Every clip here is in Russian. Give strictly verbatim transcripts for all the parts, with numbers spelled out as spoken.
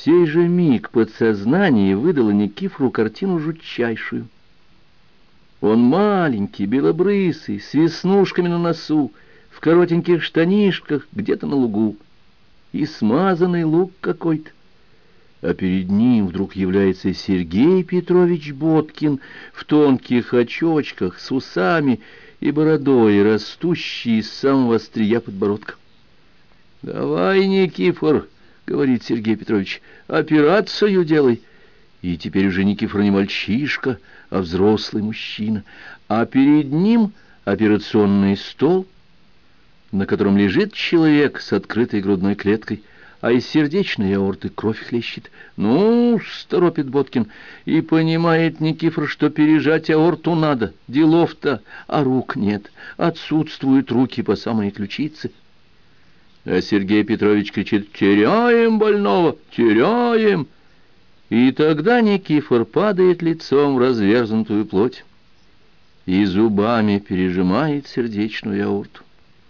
сей же миг подсознание выдало Никифору картину жутчайшую. Он маленький, белобрысый, с веснушками на носу, в коротеньких штанишках, где-то на лугу, и смазанный лук какой-то. А перед ним вдруг является Сергей Петрович Боткин в тонких очочках, с усами и бородой, растущей из самого острия подбородка. «Давай, Никифор, — говорит Сергей Петрович, — операцию делай». И теперь уже Никифор не мальчишка, а взрослый мужчина, а перед ним операционный стол, на котором лежит человек с открытой грудной клеткой, а из сердечной аорты кровь хлещет. «Ну, — торопит Боткин, — и понимает Никифор, что пережать аорту надо, делов-то, а рук нет, отсутствуют руки по самые ключицы». А Сергей Петрович кричит: «Теряем больного, теряем!» И тогда Никифор падает лицом в разверзнутую плоть и зубами пережимает сердечную аорту.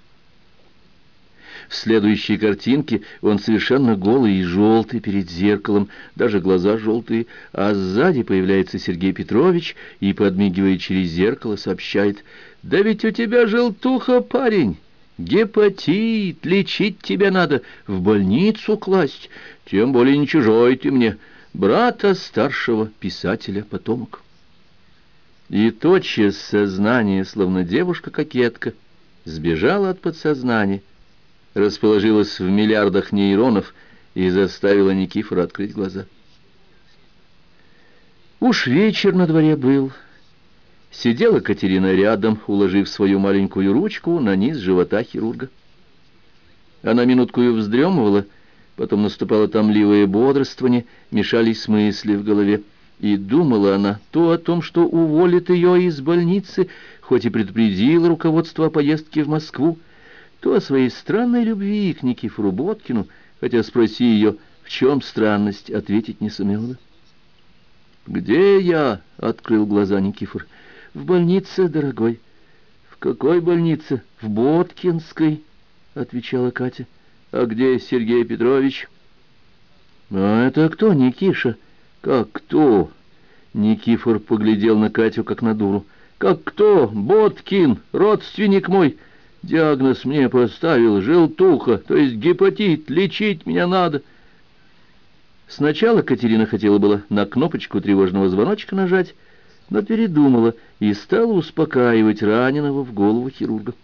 В следующей картинке он совершенно голый и желтый перед зеркалом, даже глаза желтые, а сзади появляется Сергей Петрович и, подмигивая через зеркало, сообщает: «Да ведь у тебя желтуха, парень! Гепатит, лечить тебя надо, в больницу класть, тем более не чужой ты мне, брата старшего писателя потомок». И тотчас сознание, словно девушка-кокетка, сбежала от подсознания, расположилась в миллиардах нейронов и заставила Никифора открыть глаза. Уж вечер на дворе был. Сидела Катерина рядом, уложив свою маленькую ручку на низ живота хирурга. Она минуткую вздремывала, потом наступало томливое бодрствование, мешались мысли в голове. И думала она то о том, что уволит ее из больницы, хоть и предупредила руководство о поездке в Москву, то о своей странной любви к Никифору Боткину, хотя спроси ее, в чем странность, ответить не сумела. «Где я?» — открыл глаза Никифор. «В больнице, дорогой». «В какой больнице?» «В Боткинской», — отвечала Катя. «А где Сергей Петрович?» «А это кто, Никиша?» «Как кто?» Никифор поглядел на Катю, как на дуру. «Как кто? Боткин, родственник мой. Диагноз мне поставил, желтуха, то есть гепатит, лечить меня надо». Сначала Катерина хотела было на кнопочку тревожного звоночка нажать, но передумала и стала успокаивать раненого в голову хирурга.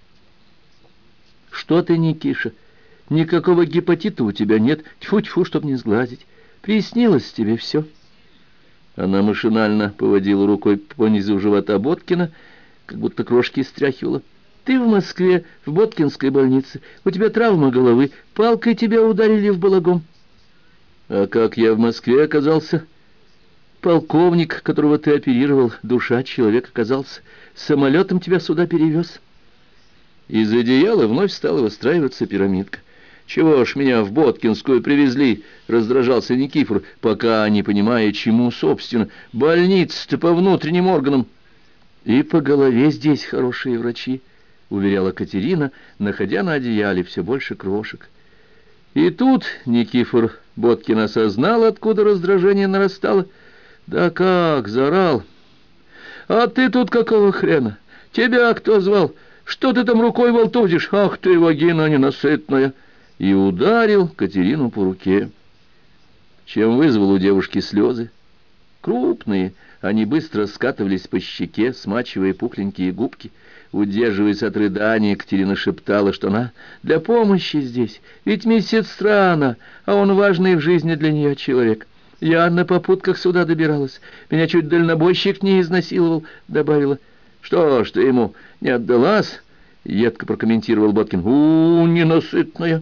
«Что ты, Никиша, никакого гепатита у тебя нет, тьфу-тьфу, чтоб не сглазить. Приснилось тебе все». Она машинально поводила рукой по низу живота Боткина, как будто крошки стряхивала. «Ты в Москве, в Боткинской больнице, у тебя травма головы, палкой тебя ударили в балагом». «А как я в Москве оказался?» «Полковник, которого ты оперировал, душа человека оказался, самолетом тебя сюда перевез». Из одеяла вновь стала выстраиваться пирамидка. «Чего ж меня в Боткинскую привезли?» — раздражался Никифор, пока не понимая, чему, собственно. «Больница-то по внутренним органам». «И по голове здесь хорошие врачи», — уверяла Катерина, находя на одеяле все больше крошек. И тут Никифор Боткин осознал, откуда раздражение нарастало. «Да как!» — заорал. «А ты тут какого хрена? Тебя кто звал? Что ты там рукой волтузишь? Ах ты, вагина ненасытная!» И ударил Катерину по руке, чем вызвал у девушки слезы. Крупные, они быстро скатывались по щеке, смачивая пухленькие губки. Удерживаясь от рыдания, Катерина шептала, что она для помощи здесь, ведь медсестра она, а он важный в жизни для нее человек. «Я на попутках сюда добиралась, меня чуть дальнобойщик не изнасиловал», — добавила. «Что ж ты ему не отдалась?» — едко прокомментировал Боткин. «У, ненасытная».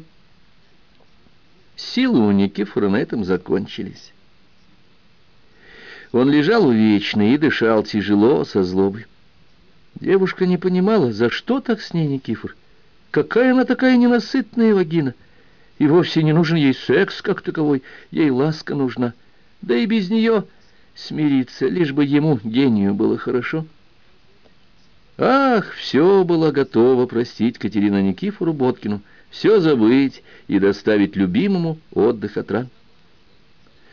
Силы у Никифора на этом закончились. Он лежал увечный и дышал тяжело, со злобой. Девушка не понимала, за что так с ней Никифор. Какая она такая ненасытная вагина? И вовсе не нужен ей секс как таковой, ей ласка нужна. Да и без нее смириться, лишь бы ему, гению, было хорошо. Ах, все было готово простить Катерина Никифору Боткину, все забыть и доставить любимому отдых от ран.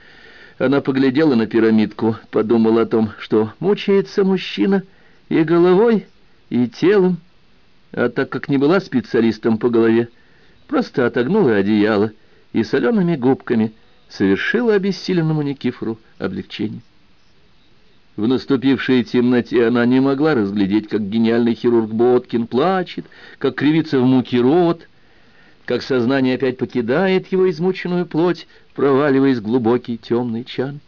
Она поглядела на пирамидку, подумала о том, что мучается мужчина и головой, и телом, а так как не была специалистом по голове, просто отогнула одеяло и солеными губками совершила обессиленному Никифору облегчение. В наступившей темноте она не могла разглядеть, как гениальный хирург Боткин плачет, как кривится в муке рот, как сознание опять покидает его измученную плоть, проваливаясь в глубокий темный чан.